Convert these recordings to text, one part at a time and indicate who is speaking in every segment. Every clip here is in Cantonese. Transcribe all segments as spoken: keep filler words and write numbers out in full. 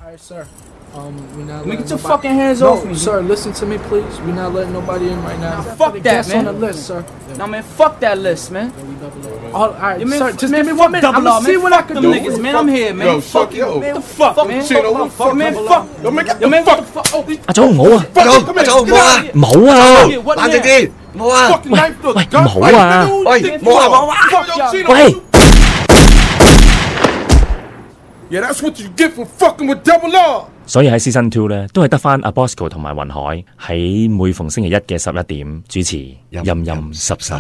Speaker 1: Alright, sir. Um, we're not.
Speaker 2: Get your fucking hands
Speaker 1: no,
Speaker 2: off me,
Speaker 1: sir. Listen to me, please. We're not letting nobody in right now.
Speaker 2: Nah, fuck
Speaker 1: the
Speaker 2: that,
Speaker 1: guests
Speaker 2: man.
Speaker 1: on the list, sir.
Speaker 2: Nah, man, fuck that list, man.
Speaker 1: All right,
Speaker 2: Yeah, man,
Speaker 1: sir.
Speaker 2: f-
Speaker 1: Just
Speaker 2: man,
Speaker 1: give me
Speaker 2: fuck
Speaker 1: one minute.
Speaker 2: double
Speaker 1: I'm gonna
Speaker 2: R,
Speaker 1: see
Speaker 2: man.
Speaker 1: what I
Speaker 2: Fuck
Speaker 1: can
Speaker 2: them
Speaker 1: do.
Speaker 2: niggas, man. I'm here, man.
Speaker 3: Yo, fuck yo.
Speaker 2: Man, what the fuck, man?
Speaker 3: Chino,
Speaker 2: Fuck, man, fuck.
Speaker 3: Yo, man, get
Speaker 2: Yo,
Speaker 3: the
Speaker 2: man, what the
Speaker 3: fuck.
Speaker 2: fuck? Oh,
Speaker 4: 阿祖冇啊，
Speaker 3: Fuck,
Speaker 5: Yo,
Speaker 3: come here,
Speaker 5: Joe,
Speaker 3: get
Speaker 5: 冇
Speaker 3: out
Speaker 5: 啊
Speaker 3: of here.
Speaker 4: 冇啊，
Speaker 2: yeah, what
Speaker 5: 冷靜
Speaker 2: the hell?
Speaker 5: 啲，冇啊，
Speaker 3: Fucking knife to the
Speaker 4: 喂
Speaker 3: gun.
Speaker 4: 唔好啊
Speaker 5: 喂，冇啊，冇啊。
Speaker 3: Fuck yo, Chino.
Speaker 4: 喂，
Speaker 3: Yeah, that's what you get for fucking with double R.
Speaker 4: 所以喺 Season Two 咧，都係得翻阿 Bosco 同埋雲海喺每逢星期一嘅十一點主持陰陰濕濕。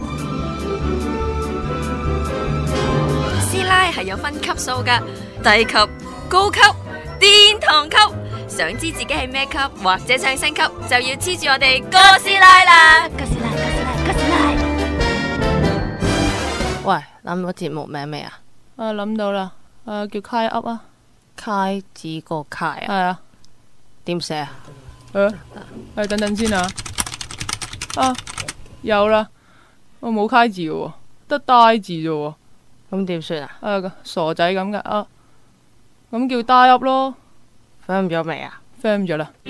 Speaker 6: 師奶係有分級數㗎，低級、高級、殿堂級。想知自己係咩級或者想升級，就要黐住我哋哥師奶啦！哥師奶，哥師奶，哥師奶。
Speaker 7: 喂，諗到節目名未啊？
Speaker 8: 啊諗到啦，啊叫 Kai Up 啊，
Speaker 7: 開字個開啊？
Speaker 8: 係啊，
Speaker 7: 點寫啊？
Speaker 8: 誒，係等等先啊，啊有啦，我冇 Kai 字嘅喎，得 Die 字啫喎，
Speaker 7: 咁點算啊？
Speaker 8: 啊傻仔咁噶啊，咁叫 Die Up 咯
Speaker 7: ，firm 咗未啊
Speaker 8: ，firm 咗啦。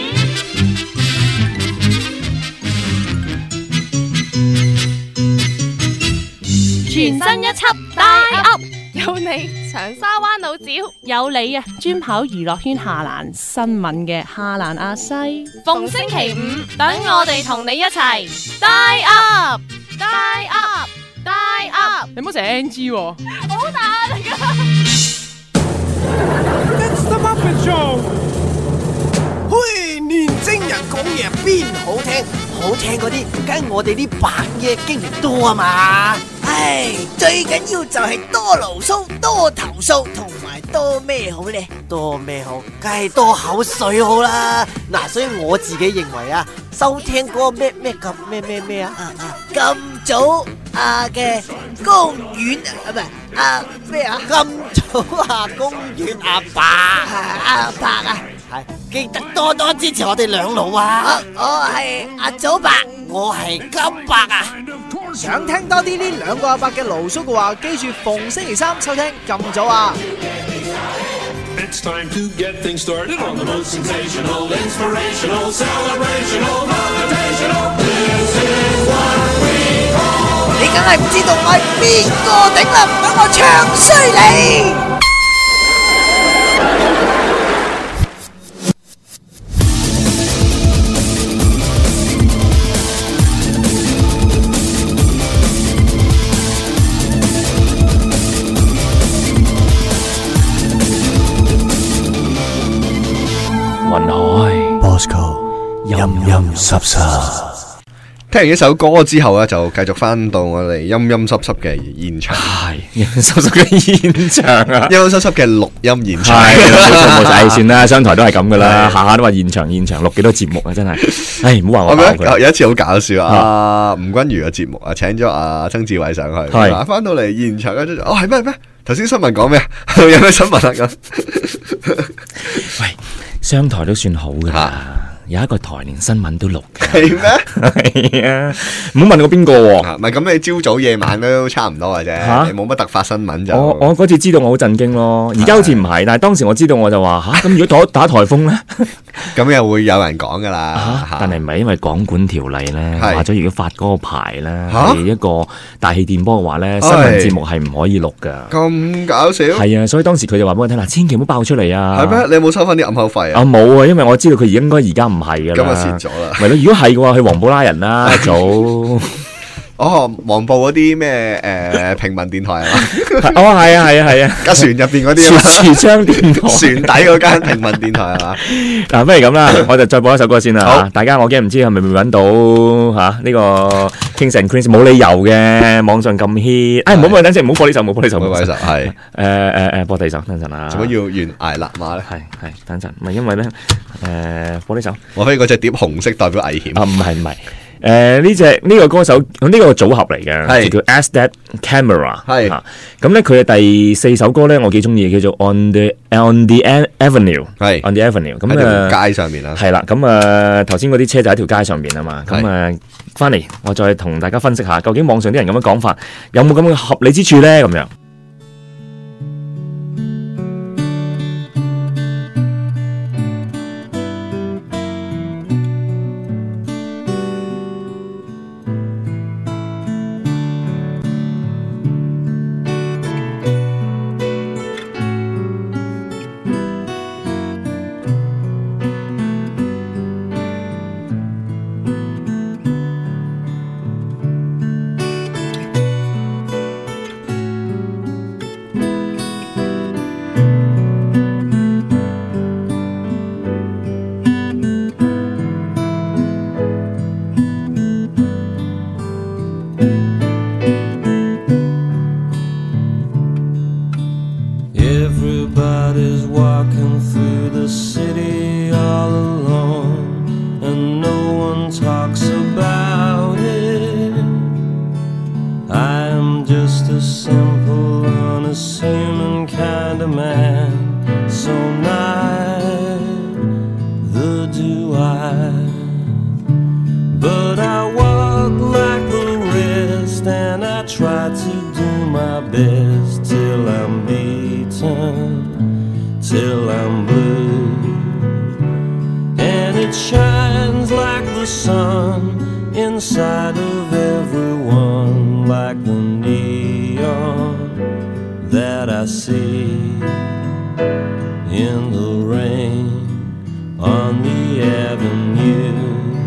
Speaker 9: 全新一輯 Die Up，
Speaker 7: 有你長沙灣老趙，
Speaker 9: 有你啊，專跑娛樂圈下欄新聞嘅下欄亞西，
Speaker 7: 逢星期五等我哋同你一齊 Die Up，Die Up，Die Up，
Speaker 8: 你唔好成 N G 喎。
Speaker 7: 好大壓力啊！
Speaker 2: It's the Muppet Show。
Speaker 5: 嘿，年青人講嘢邊好聽？好聽嗰啲，梗係我哋啲白嘢經歷多啊嘛！唉，最緊要就係多牢騷、多投訴，同埋多咩好呢？多咩好？梗係多口水好啦！嗱，所以我自己認為啊，收聽嗰個咩咩咁咩咩咩啊啊啊咁早啊嘅公園啊，唔係啊咩啊咁早啊公園阿伯阿伯啊！記得多多支持我哋兩老啊！我係阿祖伯，我係金伯啊！
Speaker 10: 想聽多啲呢兩個阿伯嘅牢騷嘅話，記住逢星期三收聽咁早啊！
Speaker 11: It's time to get things started on the most sensational, inspirational, celebrational, motivational. This is what we call.
Speaker 5: 你梗係唔知道我係邊個頂啦，等我唱衰你！
Speaker 4: 雲海
Speaker 5: Bosco
Speaker 4: 陰陰濕濕。
Speaker 12: 聽完呢首歌之後咧，就繼續翻到我哋陰陰濕濕嘅現場，
Speaker 4: 係陰陰濕濕嘅現場啊，
Speaker 12: 陰陰濕濕嘅錄音現場，
Speaker 4: 係冇錯冇錯，算啦，商台都係咁噶啦，下下都話現場現場錄幾多節目啊，真係，唉唔好話我爆佢。
Speaker 12: 有一次好搞笑啊，吳君如嘅節目啊，請咗阿曾志偉上去，係翻到嚟現場咧，哦係咩咩？頭先新聞講咩啊？有咩新聞啊咁？
Speaker 4: 喂，商台都算好噶啦。有一個台連新聞都錄嘅，
Speaker 12: 係咩？
Speaker 4: 係啊，唔好問我邊個喎。
Speaker 12: 唔係咁，你朝早夜晚都差唔多嘅啫，你冇乜突發新聞就。
Speaker 4: 我我嗰次知道我好震驚咯，而家好似唔係，但係當時我知道我就話吓，咁如果打打颱風咧，
Speaker 12: 咁又會有人講噶啦。
Speaker 4: 但係唔係因為港管條例咧，話咗如果發嗰個牌咧係一個大氣電波嘅話咧，新聞節目係唔可以錄噶。
Speaker 12: 咁搞笑？係
Speaker 4: 啊，所以當時佢就話俾我聽啦，千祈唔好爆出嚟啊。
Speaker 12: 係咩？你有冇收翻啲暗口費啊？
Speaker 4: 啊冇啊，因為我知道佢應該而家唔係噶啦。
Speaker 12: 咁啊蝕咗啦。
Speaker 4: 係咯，如果係嘅話，去黃埔拉人啦，早。
Speaker 12: 哦，黃埔嗰啲咩誒平民電台係嘛？
Speaker 4: 哦，係啊，係啊，係啊，
Speaker 12: 架船入邊嗰啲啊，
Speaker 4: 櫥窗電台，
Speaker 12: 船底嗰間平民電台係嘛？
Speaker 4: 嗱，不如咁啦，我就再播一首歌先啦。大家我驚唔知係咪會揾到嚇呢個 Kings and Queens 冇理由嘅網上咁 hit。哎，唔好唔好，等陣唔好播呢首，唔好播呢首，唔好播呢首，係誒誒誒，播第二首，等陣啊。
Speaker 12: 做乜要懸崖勒馬咧？
Speaker 4: 係係，等陣，唔係因為咧誒播呢首，
Speaker 12: 我可以嗰隻碟紅色代表危險
Speaker 4: 啊，唔係唔係。誒呢隻呢個歌手呢、呢個組合嚟嘅，就叫 Asdat Camera。係嚇，咁咧佢嘅第四首歌咧，我幾中意，叫做 On the On the Avenue。係 On the Avenue。咁
Speaker 12: 喺條街上面啦。
Speaker 4: 係啦，咁啊頭先嗰啲車就喺條街上面啊嘛。咁啊翻嚟，我再同大家分析下，究竟網上啲人咁樣講法有冇咁嘅合理之處咧？咁樣。
Speaker 13: walking through the city all alone, and no one talks about it. I am just a simple, unassuming kind of man, so neither do I. But I walk like the rest, and I try to do my best till I'm beaten, till I'm blue. And it shines like the sun inside of everyone, like the neon that I see in the rain on the avenue.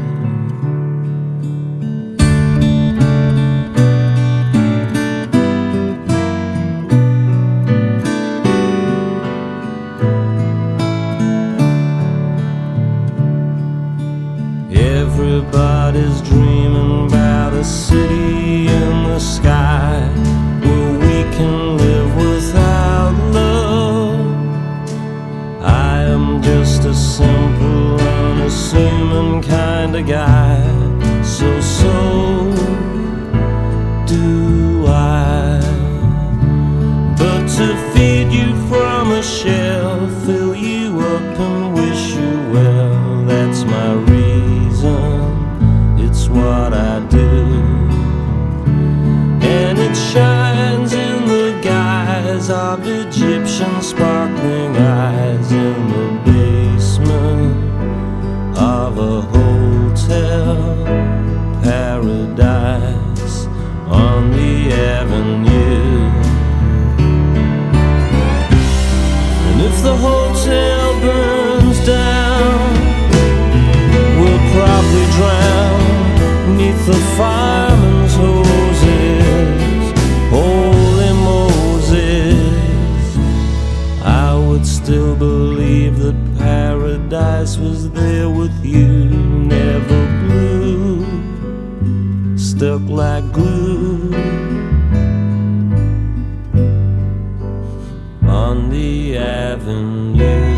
Speaker 13: Everybody's dreaming about a city in the sky where we can live without love. I am just a simple, unassuming kind of guy, so so do I. But to feed you from a shell, fill you up and wish you well, that's my reason, it's what I do. And it shines in the guise of Egyptian sparkling eyes in the basement of a hotel paradise on the avenue. And if the hotel burns down, we'll probably drown neath the fireman's hoses. Holy Moses, I would still believe that paradise was there with you, never blue, stuck like glue on the avenue.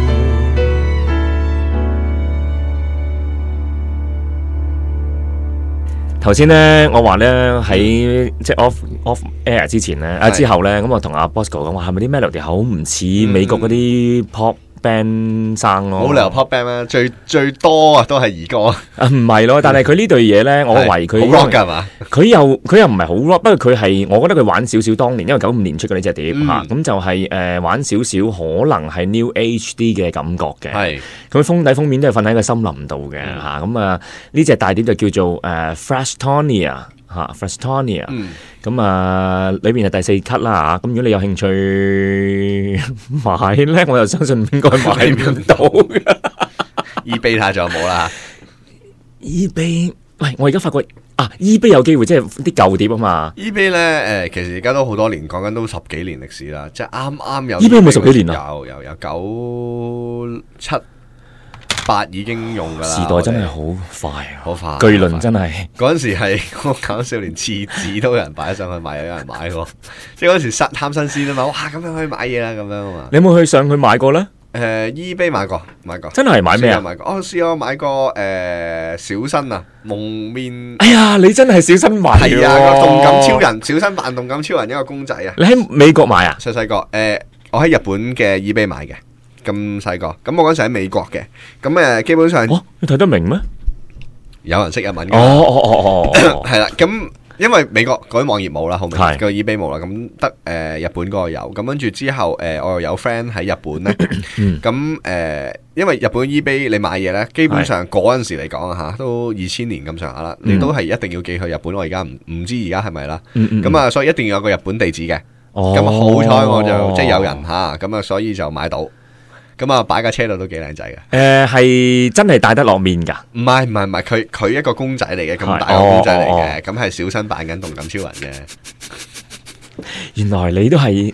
Speaker 4: 頭先咧，我話咧喺即係 off off air 之前咧，啊之後咧，咁我同阿 Bosco 講話係咪啲 melody 好唔似美國嗰啲 pop band 生咯？
Speaker 12: 冇理由 pop band 啦，最最多啊都係兒歌
Speaker 4: 啊，唔係咯，但係佢呢對嘢咧，我為佢
Speaker 12: 好 rock 㗎嘛，
Speaker 4: 佢又佢又唔係好 rock，不過佢係我覺得佢玩少少當年，因為九五年出嘅呢隻碟嚇，咁就係誒玩少少可能係 New Age 啲嘅感覺嘅，係佢封底封面都係瞓喺個森林度嘅嚇，咁啊呢隻大碟就叫做誒 Frestonia 嚇 Frestonia，咁啊裏邊係第四cut啦嚇，咁如果你有興趣買咧，我又相信應該買唔到嘅。
Speaker 12: eBay 睇仲有冇啦
Speaker 4: ？eBay 喂，我而家發覺啊 ，eBay 有機會即係啲舊碟啊嘛。
Speaker 12: eBay 咧誒，其實而家都好多年，講緊都十幾年歷史啦，即係啱啱有。
Speaker 4: eBay 有冇十幾年啊？
Speaker 12: 有有有九七八已經用㗎啦。
Speaker 4: 時代真係好快，
Speaker 12: 好快。
Speaker 4: 巨輪真係
Speaker 12: 嗰陣時係我搞笑，連廁紙都有人擺上去賣，有人買喎。即係嗰陣時貪新鮮啊嘛，哇咁樣可以買嘢啦咁樣啊嘛。
Speaker 4: 你有冇去上去買過咧？
Speaker 12: 誒 eBay 買過買過，
Speaker 4: 真係買咩啊？
Speaker 12: 買過，我試過買過誒小新啊蒙面。
Speaker 4: 哎呀，你真係小新買喎！
Speaker 12: 係啊，個動感超人，小新扮動感超人一個公仔啊！
Speaker 4: 你喺美國買啊？
Speaker 12: 細細個誒，我喺日本嘅 eBay 買嘅，咁細個，咁我嗰陣時喺美國嘅，咁誒基本上，
Speaker 4: 哦，你睇得明咩？
Speaker 12: 有人識日文㗎。
Speaker 4: 哦哦哦哦，
Speaker 12: 係啦，咁。因為美國嗰啲網頁冇啦，後面個 eBay 冇啦，咁得誒日本嗰個有，咁跟住之後誒、呃、我又有 friend 喺日本咧，咁誒、呃、因為日本 eBay 你買嘢咧，基本上嗰陣時嚟講啊嚇，都二千年咁上下啦，嗯、你都係一定要寄去日本，我而家唔唔知而家係咪啦，咁啊、嗯、所以一定要有個日本地址嘅，咁、哦、好彩我就即係有人嚇，咁啊所以就買到。咁啊，擺架車度都幾靚仔嘅。誒，
Speaker 4: 係真係戴得落面㗎？
Speaker 12: 唔係唔係唔係，佢佢一個公仔嚟嘅，咁大個公仔嚟嘅，咁係小新扮緊動感超人嘅。
Speaker 4: 原來你都係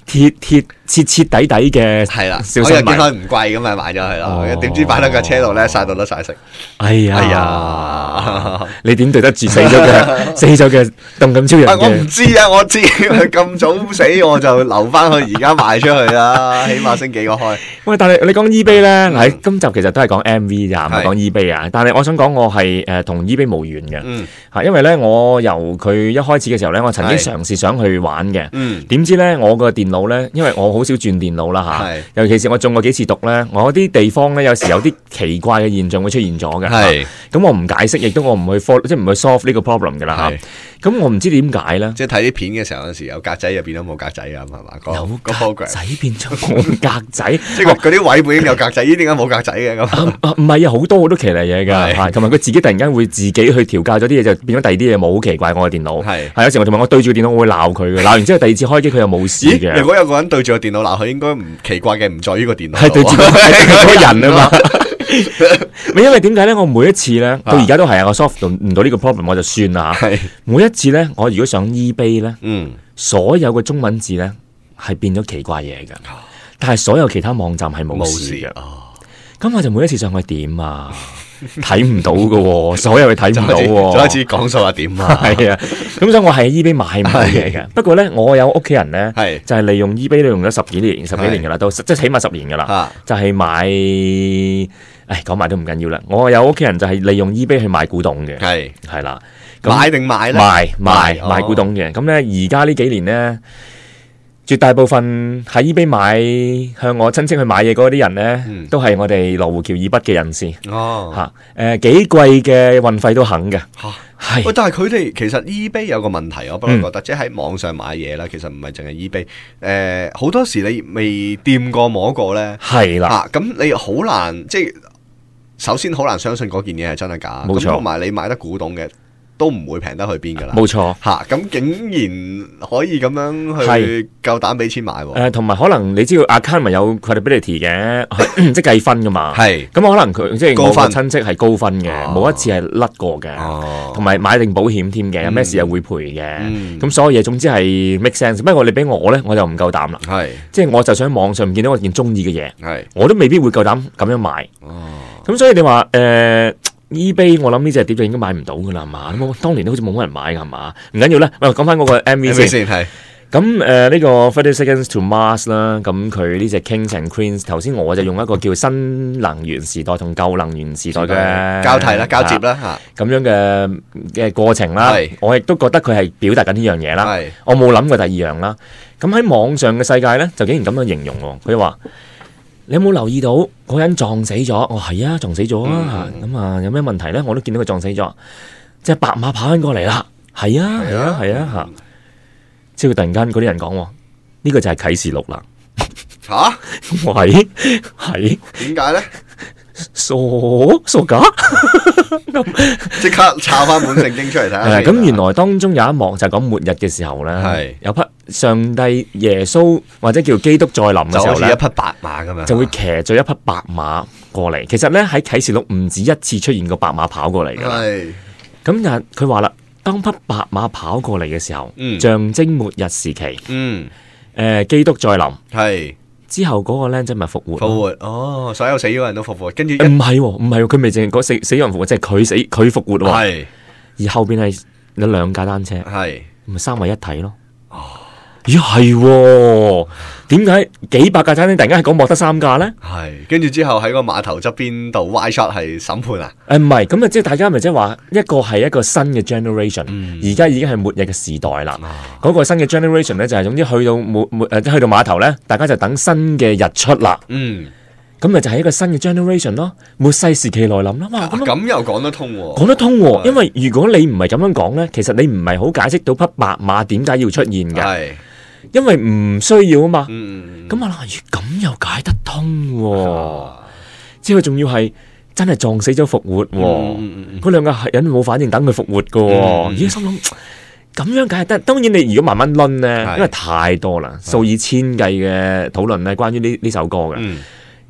Speaker 4: 鐵鐵徹徹底底嘅
Speaker 12: 係啦，
Speaker 4: 小新米。
Speaker 12: 我又見佢唔貴咁咪買咗佢咯，點知擺喺架車度咧曬到甩晒色。
Speaker 4: 哎呀，
Speaker 12: 哎呀，
Speaker 4: 你點對得住死咗嘅死咗嘅動感超人嘅？
Speaker 12: 我唔知啊，我知佢咁早死，我就留翻佢而家賣出去啦，起碼升幾個開。
Speaker 4: 喂，但係你講 eBay 咧，喺今集其實都係講 M V 咋，唔係講 eBay 啊。但係我想講我係誒同 eBay 無緣嘅，嚇，因為咧我由佢一開始嘅時候咧，我曾經嘗試想去玩嘅，點知咧我個電腦咧，因為我好少轉電腦啦嚇，尤其是我中過幾次毒咧，我啲地方咧有時有啲奇怪嘅現象會出現咗嘅，咁我唔解釋，亦都我唔去 follow，即係唔去 solve 呢個 problem 㗎啦嚇。咁我唔知點解咧，
Speaker 12: 即係睇啲片嘅時候，有時有格仔入邊都冇格仔啊，係嘛？
Speaker 4: 有
Speaker 12: 個 program
Speaker 4: 仔變咗冇格仔，
Speaker 12: 即係嗰啲位本已經有格仔，咦？點解冇格仔嘅咁？
Speaker 4: 唔係啊，好多好多奇離嘢㗎，同埋佢自己突然間會自己去調教咗啲嘢，就變咗第二啲嘢冇，好奇怪我嘅電腦。係係有時我同埋我對住個電腦，我會鬧佢嘅，鬧完之後第二次開機佢又冇事嘅。
Speaker 12: 如果有個人對住個電腦鬧佢，應該唔奇怪嘅，唔在於個電腦，
Speaker 4: 係對住嗰個人啊嘛。咪因為點解咧？我每一次咧到而家都係啊，我 solve 唔到呢個 problem 我就算啦。每一次咧，我如果上 eBay 咧，嗯，所有嘅中文字咧係變咗奇怪嘢嘅，但係所有其他網站係冇事嘅。咁我就每一次上去點啊？睇唔到嘅，所有嘢睇唔到喎。
Speaker 12: 再一次講數啊點啊？
Speaker 4: 係啊，咁所以我係 eBay 買唔到嘢嘅。不過咧，我有屋企人咧，就係利用 eBay 用咗十幾年、十幾年噶啦，都即係起碼十年噶啦，就係買。唉，講埋都唔緊要啦。我有屋企人就係利用 eBay 去買古董嘅，係係啦，
Speaker 12: 買定賣咧？
Speaker 4: 賣賣賣古董嘅。咁咧而家呢幾年咧，絕大部分喺 eBay 買向我親戚去買嘢嗰啲人咧，嗯、都係我哋羅湖橋以北嘅人士。哦，嚇、呃，誒幾貴嘅運費都肯嘅。嚇，係。喂，
Speaker 12: 但係佢哋其實 eBay 有個問題，我不嬲覺得，嗯、即係喺網上買嘢啦，其實唔係淨係 eBay。誒、呃，好多時你未掂過摸過咧，係啦。嚇，咁你好難即係。首先好難相信嗰件嘢係真係假，冇錯。同埋你買得古董嘅都唔會平得去邊㗎啦，冇錯嚇。咁竟然可以咁樣去夠膽俾錢買喎。
Speaker 4: 誒，同埋可能你知道 account 咪有 credibility 嘅，即係計分㗎嘛。係咁可能佢即係我個親戚係高分嘅，冇一次係甩過嘅。哦，同埋買定保險添嘅，有咩事又會賠嘅。咁所有嘢總之係 make sense。不過你俾我咧，我就唔夠膽啦。係，即係我就想喺網上見到我件中意嘅嘢，係我都未必會夠膽咁樣買。哦。咁所以你話誒、呃、eBay 我諗呢隻碟就應該買唔到噶啦，係嘛？咁當年都好似冇乜人買噶，係嘛？唔緊要啦，喂，講翻嗰個 M V 先係。咁誒呢個 thirty seconds to Mars 啦，咁佢呢隻 Kings and Queens， 頭先我就用一個叫新能源時代同舊能源時代嘅
Speaker 12: 交替啦、交接啦
Speaker 4: 嚇，咁樣嘅嘅過程啦。我亦都覺得佢係表達緊呢樣嘢啦。我冇諗過第二樣啦。咁喺網上嘅世界咧，就竟然咁樣形容喎。佢話。你有冇留意到嗰人撞死咗？哦，係啊，撞死咗啊！咁、嗯、啊，有咩問題咧？我都見到佢撞死咗，即係白馬跑緊過嚟啦。係啊，係啊，係啊嚇！之後突然間嗰啲人講喎，呢、呢個就係啟示錄啦。吓、啊？係係
Speaker 12: 點解咧？
Speaker 4: 傻傻假，
Speaker 12: 即刻抄翻本聖經出嚟睇下。
Speaker 4: 咁原來當中有一幕就係講末日嘅時候咧，係有匹上帝耶穌或者叫基督再臨嘅時候咧，就好似
Speaker 12: 一匹白馬咁樣，
Speaker 4: 就會騎咗一匹白馬過嚟。其實咧喺啟示錄唔止一次出現過白馬跑過嚟嘅。係咁，但係佢話啦，當匹白馬跑過嚟嘅時候，嗯、象徵末日時期。嗯，誒、呃，基督再臨係。之後嗰個僆仔咪復活，
Speaker 12: 復活哦！所有死咗人都復活，跟住
Speaker 4: 唔係唔係，佢未淨係嗰死死咗人復活，即係佢死佢復活喎。係，而後邊係有兩架單車，係咪三位一體咯？哦，咦係？點解幾百架單車突然間係講莫得三架咧？
Speaker 12: 係，跟住之後喺個碼頭側邊度 wide shot 係審判啊？
Speaker 4: 誒唔係，咁啊即係大家咪即係話一個係一個新嘅 generation，而家、嗯、已經係末日嘅時代啦。嗰、哦、個新嘅 generation 咧就係總之去到末末誒即係去到碼頭咧，大家就等新嘅日出啦。嗯，咁咪就係一個新嘅 generation 咯，末世時期來臨啦嘛。咁、
Speaker 12: 啊、又講得通喎、啊，
Speaker 4: 講得通喎、啊，因為如果你唔係咁樣講咧，其實你唔係好解釋到匹白馬點解要出現嘅。係。因為唔需要啊嘛，咁啊嗱，咁又解得通喎，之後仲要係真係撞死咗復活，嗰兩個人冇反應，等佢復活噶，而家心諗咁樣解得。當然你如果慢慢論咧，因為太多啦，數以千計嘅討論咧，關於呢呢首歌嘅。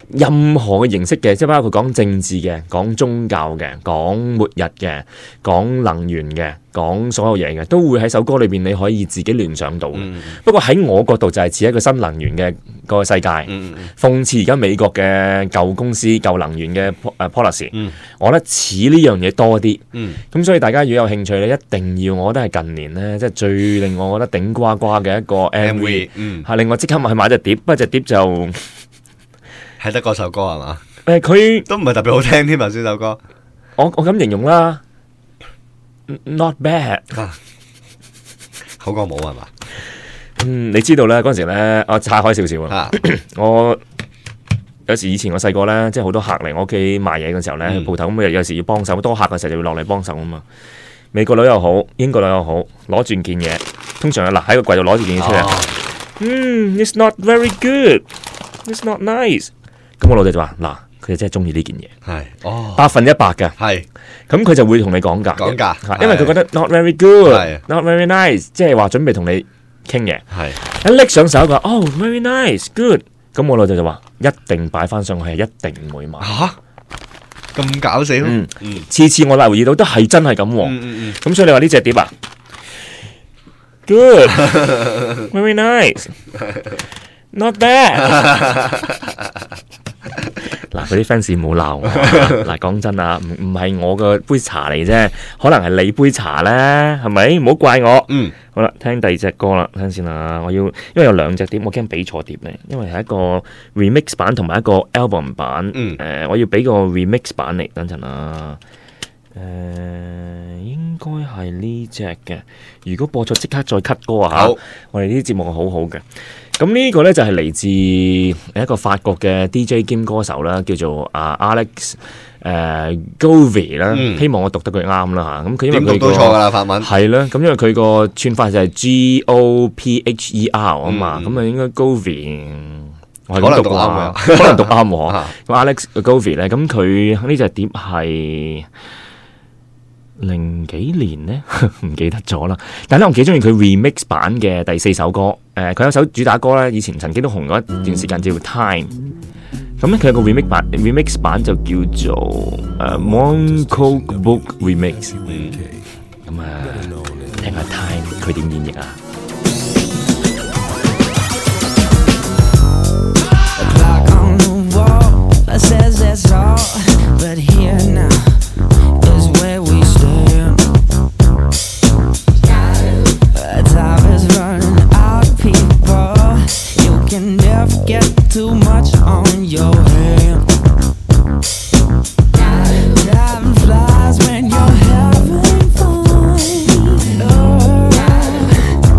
Speaker 4: 任何嘅形式嘅，即係包括講政治嘅、講宗教嘅、講末日嘅、講能源嘅、講所有嘢嘅，都會喺首歌裏邊你可以自己聯想到。嗯、不過喺我角度就係似一個新能源嘅個世界，嗯、諷刺而家美國嘅舊公司、舊能源嘅誒 policy，嗯、我覺得似呢樣嘢多啲。咁、嗯、所以大家如果有興趣咧，一定要，我覺得係近年咧，即係最令我覺得頂呱呱嘅一個 M V， 係、嗯、令我即刻去買隻碟，不過隻碟就
Speaker 12: 係得嗰首歌係嘛？
Speaker 4: 誒，佢
Speaker 12: 都唔係特別好聽添啊！先首歌，
Speaker 4: 我我咁形容啦 ，not bad，啊、
Speaker 12: 好過冇係嘛？
Speaker 4: 嗯，你知道咧嗰陣時咧，我拆開少少啊，我有時以前我細個咧，即係好多客嚟我屋企賣嘢嘅時候咧，鋪頭咁有時要幫手，多客嘅時候就要落嚟幫手啊嘛。美國佬又好，英國佬又好，攞住件嘢，通常嗱喺個櫃度攞住件嘢出嚟，嗯 ，it's not very good，it's not nice。咁我老豆就話：嗱，佢哋真係中意呢件嘢，係哦，百分一百嘅，係。咁佢就會同你講價，講價，因為佢覺得 not very good，not very nice， 即係話準備同你傾嘢，係。一拎上手佢話：哦 ，very nice，good。咁我老豆就話：一定擺翻上去，係一定唔會買。嚇！
Speaker 12: 咁搞笑，嗯
Speaker 4: 嗯，次次我留意到都係真係咁喎，嗯嗯咁所以你話呢隻碟啊 ，good，very nice，not bad。嗱，嗰啲 fans 冇鬧我，嗱講真啊，唔唔係我嘅杯茶嚟啫，可能係你杯茶咧，係咪？唔好怪我。嗯，好啦，聽第二隻歌啦，聽先啦。我要因為有兩隻碟，我驚俾錯碟咧，因為係一個 remix 版同埋一個 album 版。嗯，誒、呃，我要俾個 remix 版嚟，等陣啊。誒、呃，應該係呢隻嘅。如果播錯，即刻再 cut 歌啊！好，我哋呢啲節目係好好嘅。咁呢個咧就係嚟自一個法國嘅 D J 兼歌手啦，叫做啊 Alex 誒 Govey 啦，希望我讀得佢啱啦嚇。咁佢因為佢個
Speaker 12: 錯噶啦法文
Speaker 4: 係啦，咁因為佢個串法就係 G O P H E R 啊嘛，咁啊應該 Govey 我係咁讀啊，可能讀啱喎。咁 Alex Govey 咧，咁佢呢隻碟係零幾年咧，唔記得咗啦。但係咧，我幾中意佢 remix 版嘅第四首歌。誒、呃，佢有首主打歌咧，以前曾經都紅過一段時間，叫 Time。咁咧，佢有個 remix 版 ，remix 版就叫做誒、uh, One Coke Book Remix。咁啊，聽下 Time 佢點演繹啊？
Speaker 14: Time is running out of people. You can never get too much on your hand. Time flies when you're having fun. Oh,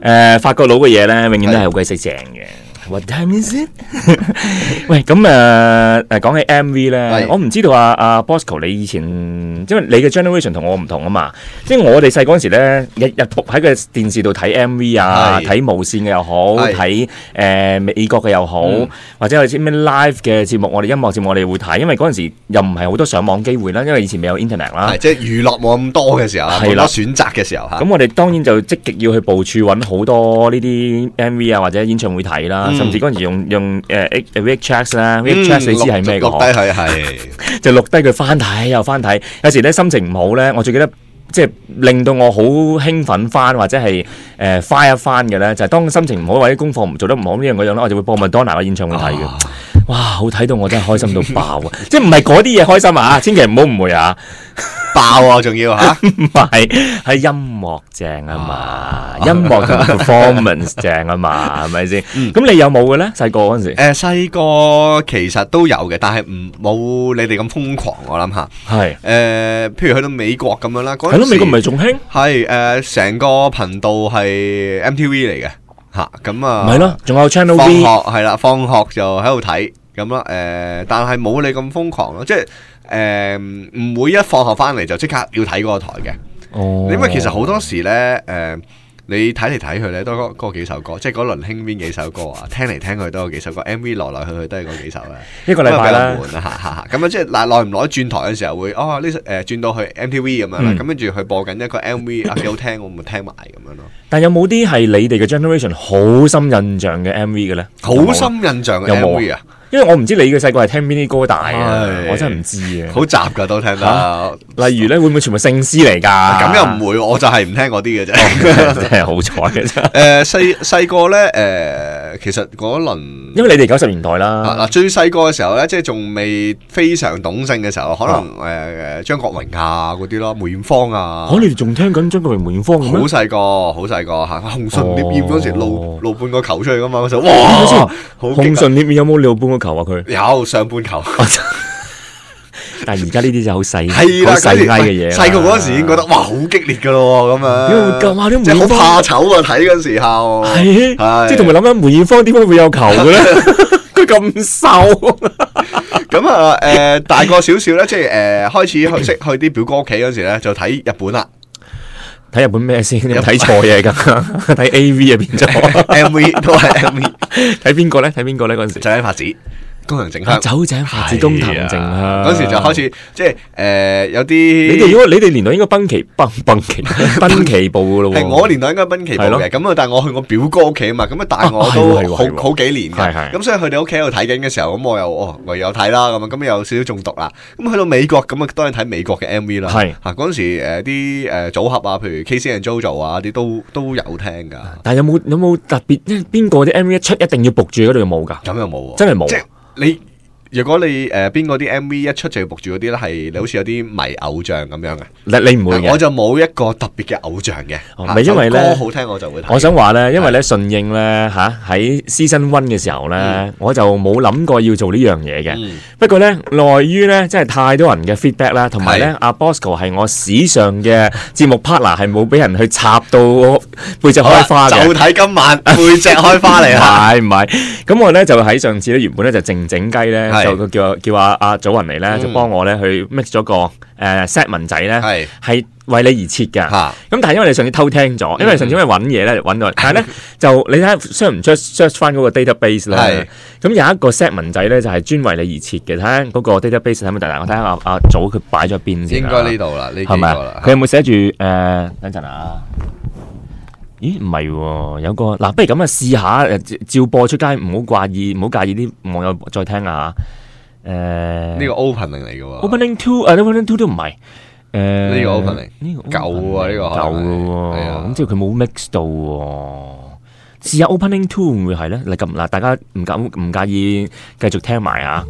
Speaker 4: 誒法國佬嘅嘢咧，永遠都係好鬼死正嘅。What time is it？ 喂，咁誒誒講起 M V 咧，我唔知道啊阿 Bosco 你以前，因為你嘅 generation 同我唔同啊嘛，即係我哋細嗰陣時咧，日日伏喺個電視度睇 M V 啊，睇無線嘅又好，睇誒美國嘅又好，或者有啲咩 live 嘅節目，我哋音樂節目我哋會睇，因為嗰陣時又唔係好多上網機會啦，因為以前未有 internet 啦，
Speaker 12: 即係娛樂冇咁多嘅時候，冇多選擇嘅時候嚇。
Speaker 4: 咁我哋當然就積極要去部署揾好多呢啲 M V 啊或者演唱會睇啦。甚至嗰陣時用用誒 V H S 啦 ，V H S 你知係咩嘅？
Speaker 12: 錄低佢係，
Speaker 4: 就錄低佢翻睇又翻睇。有時咧心情唔好咧，我最記得即係令到我好興奮翻或者係誒 fire 一翻嘅咧，就係當心情唔好或者功課唔做得唔好呢樣嗰樣咧，我就會播麥當娜嘅演唱會睇嘅。哇，好睇到我真係開心到爆啊！即係唔係嗰啲嘢開心啊，千祈唔好誤會啊！
Speaker 12: 爆啊，仲要嚇，
Speaker 4: 唔係係音樂正啊嘛，音樂同 performance 正啊嘛，係咪先？咁你有冇嘅咧？細個嗰陣時，
Speaker 12: 誒細個其實都有嘅，但係唔冇你哋咁瘋狂，我諗下。係誒，譬如去到美國咁樣啦，嗰陣時係咯，美國唔係仲興？係誒，成個頻道係 M T V 嚟嘅嚇，咁啊，
Speaker 4: 咪咯，仲有 Channel V，
Speaker 12: 放學係啦，放學就喺度睇咁啦，誒，但係冇你咁瘋狂咯，即係。誒唔會一放學翻嚟就即刻要睇嗰個台嘅，哦、因為其實好多時咧，誒、呃、你睇嚟睇去咧都嗰嗰幾首歌，即係嗰輪興邊幾首歌啊，聽嚟聽去都有幾首歌 ，M V 來來去去都係嗰幾首啊，
Speaker 4: 一個禮拜啦，
Speaker 12: 悶啊咁啊即係耐耐唔耐轉台嘅時候會哦呢誒轉到去 M T V 咁樣啦，咁跟住佢播緊一個 M V 啊幾好聽，我咪聽埋咁樣咯。
Speaker 4: 但有冇啲係你哋嘅 generation 好深印象嘅 M V 嘅咧？
Speaker 12: 好深印象嘅 M V 啊！
Speaker 4: 因為我唔知你嘅細個係聽邊啲歌大啊，我真係唔知啊。
Speaker 12: 好雜噶都聽得、啊，
Speaker 4: 例如咧會唔會全部聖詩嚟㗎？
Speaker 12: 咁又唔會，我就係唔聽嗰啲嘅啫。
Speaker 4: 真係好彩嘅啫。
Speaker 12: 誒細細個咧誒，其實嗰輪，
Speaker 4: 因為你哋九十年代啦。
Speaker 12: 嗱、啊、最細個嘅時候咧，即係仲未非常懂性嘅時候，可能誒誒、呃、張國榮啊嗰啲咯，梅艷芳啊。
Speaker 4: 嚇、啊！你哋仲聽緊張國榮、梅艷芳嘅咩？
Speaker 12: 好細個，好細個嚇，紅唇烈焰嗰時露露半個球出去㗎嘛，嗰時候哇！好
Speaker 4: 紅唇烈焰有冇露半個球啊？佢
Speaker 12: 有上半球。
Speaker 4: 但係而家呢啲就好細，
Speaker 12: 係啦，
Speaker 4: 好細嘅嘢。
Speaker 12: 細個嗰陣時已經覺得哇好激烈噶咯咁樣，
Speaker 4: 因為哇啲
Speaker 12: 即係好怕醜啊！睇嗰陣時候
Speaker 4: 係，即係同埋諗緊梅艷芳點解會有球嘅咧？佢咁瘦。
Speaker 12: 咁啊誒大個少少咧，即係誒開始去識去啲表哥屋企嗰時咧，就睇日本啦。
Speaker 4: 睇日本咩先？有冇睇錯嘢㗎？睇 A V 啊變咗
Speaker 12: M V 都係 M V。
Speaker 4: 睇邊個咧？睇邊個咧？嗰陣時
Speaker 12: 就喺發子。工藤靜香，
Speaker 4: 酒井法子，工藤靜香
Speaker 12: 嗰時就開始即係誒有啲，
Speaker 4: 你哋如果你哋年代應該濱崎濱濱崎濱崎步咯喎，
Speaker 12: 係我年代應該濱崎步嘅，咁啊但係我去我表哥屋企啊嘛，咁啊帶我都好好幾年嘅，咁所以佢哋屋企喺度睇緊嘅時候，咁我又哦唯有睇啦，咁啊咁有少少中毒啦，咁去到美國咁啊當然睇美國嘅 M V 啦，係嚇嗰陣時誒啲誒組合啊，譬如 K C and JoJo 啊啲都都有聽㗎。
Speaker 4: 但係有冇有冇特別邊個啲 M V 一出一定要仆住嗰度有冇㗎？
Speaker 12: 咁又冇喎，
Speaker 4: 真係冇。
Speaker 12: 你如果你誒邊個啲 M V 一出就要仆住嗰啲咧，係你好似有啲迷偶像咁樣嘅。
Speaker 4: 你你唔會嘅，
Speaker 12: 我就冇一個特別嘅偶像嘅。
Speaker 4: 唔係因為咧
Speaker 12: 歌好聽我就會睇。
Speaker 4: 我想話咧，因為咧順應咧嚇喺 Season One 嘅時候咧，我就冇諗過要做呢樣嘢嘅。不過咧，內於咧真係太多人嘅 feedback 啦，同埋咧阿 Bosco 係我史上嘅節目 partner 係冇俾人去插到背脊開花嘅。
Speaker 12: 就睇今晚背脊開花嚟啦。
Speaker 4: 係唔係？咁我咧就喺上次咧原本咧就靜靜雞咧。就叫叫阿阿祖雲嚟咧，就幫我咧去 mix 咗個誒 set 文仔咧，係係為你而設嘅。咁但係因為你上次偷聽咗，因為上次因為揾嘢咧揾到，但係咧就你睇下 search 唔 search search 翻嗰個 database 咧，咁有一個 set 文仔咧就係專為你而設嘅。睇下嗰個 database 睇唔睇到？我睇下阿阿祖佢擺咗邊先。
Speaker 12: 應該呢度啦，呢幾個啦。
Speaker 4: 佢有冇寫住誒？等陣啊！咦，唔係喎，有個嗱，不如咁啊，試下誒照播出街，唔好介意，唔好介意啲網友再聽下。誒，呢
Speaker 12: 個 opening 嚟嘅喎
Speaker 4: ，opening two 誒 ，opening two 都唔係，誒，
Speaker 12: 呢個 opening 呢個舊啊，呢個
Speaker 4: 舊嘅喎，咁即係佢冇 mix 到喎，試下 opening two 會唔會係咧？嗱咁嗱，大家唔介唔介意繼續聽埋啊？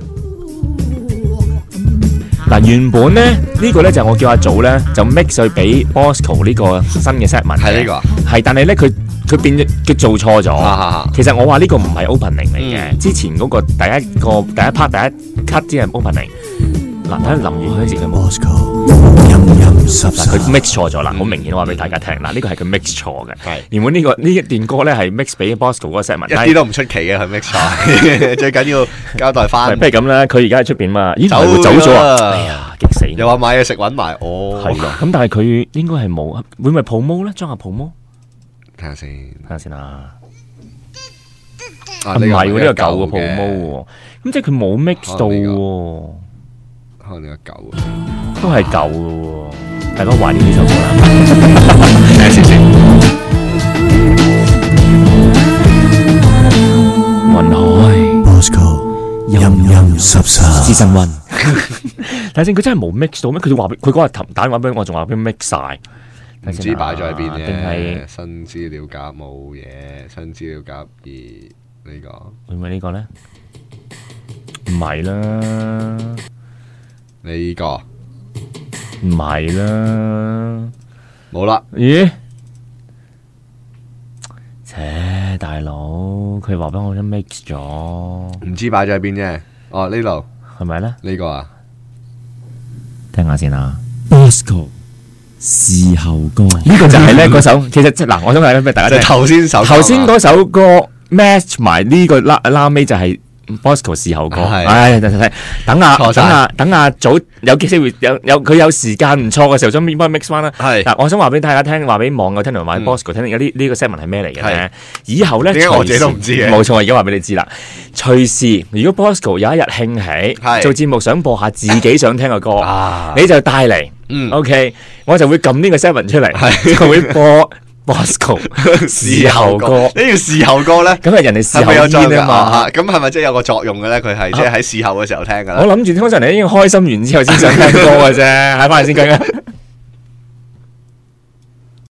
Speaker 4: 嗱，原本咧呢個咧就我叫阿祖咧就 mix 去俾 Bosco 呢個新嘅 set 文，
Speaker 12: 係呢個，
Speaker 4: 係，但係咧佢佢變咗佢做錯咗。其實我話呢個唔係 opening 嚟嘅，之前嗰個第一個第一 part 第一 cut 先係 opening。嗱，睇下林源嗰陣時佢冇。 嗱，佢 mix 錯咗啦，好明顯話俾大家聽。嗱，呢個係佢 mix 錯嘅。係原本呢個呢一段歌咧係 mix 俾 Bosco 嗰個 set 文，
Speaker 12: 一啲都唔出奇嘅，佢 mix 錯。最緊要交代翻。
Speaker 4: 不如咁啦，佢而家喺出邊嘛？咦，
Speaker 12: 走
Speaker 4: 走咗啊！哎呀，激死！
Speaker 12: 又話買嘢食揾埋，哦，
Speaker 4: 係咯。咁但係佢應該係冇，會唔會 promo 咧？裝下 promo，
Speaker 12: 睇下先，
Speaker 4: 睇下先啦。
Speaker 12: 啊，
Speaker 4: 唔係喎，呢個舊嘅 promo 喎，咁即係佢冇 mix 到喎。
Speaker 12: 可能呢個舊，
Speaker 4: 都係舊嘅喎。大家懷念呢首歌啦。睇下先先。雲海 Bosco 陰陰濕濕Season One。睇下先，佢真係冇 mix 到咩？佢話佢嗰日打電話俾我，仲話俾 mix 晒。
Speaker 12: 唔知擺咗喺邊嘅，
Speaker 4: 定係
Speaker 12: 新資料夾冇嘢，新資料夾二呢個
Speaker 4: 會唔會呢個咧？唔係啦，
Speaker 12: 呢個
Speaker 4: 唔係啦，
Speaker 12: 冇啦。
Speaker 4: 咦？切，大佬，佢話俾我聽 mix 咗，
Speaker 12: 唔知擺咗喺邊啫。哦，呢度
Speaker 4: 係咪咧？
Speaker 12: 呢個啊，
Speaker 4: 聽下先啊。
Speaker 15: Bosco 事後歌
Speaker 4: 呢個就係咧嗰首，其實即嗱，我想睇俾大家聽。
Speaker 12: 頭先首
Speaker 4: 頭先嗰首歌 match 埋呢個拉拉尾就係 Bosco 事後歌。唉，等下等下等下早有機會有有佢有時間唔錯嘅時候，將邊幫 mix 翻啦。係嗱，我想話俾大家聽，話俾網友聽同埋 Bosco 聽，而家呢呢個 segment 係咩嚟嘅咧？以後咧，
Speaker 12: 點解我自己都唔知嘅？
Speaker 4: 冇錯，而家話俾你知啦。隨時如果 Bosco 有一日興起做節目，想播下自己想聽嘅歌，你就帶嚟。嗯 ，OK， 我就會撳呢個 seven 出嚟，就會播 Bosco 事後歌。
Speaker 12: 呢個事後歌咧，
Speaker 4: 咁係人哋事後煙啊嘛。
Speaker 12: 咁係咪即係有個作用嘅咧？佢係即係喺事後嘅時候聽嘅咧。
Speaker 4: 我諗住通常你已經開心完之後先想聽歌嘅啫，喺翻嚟先講嘅。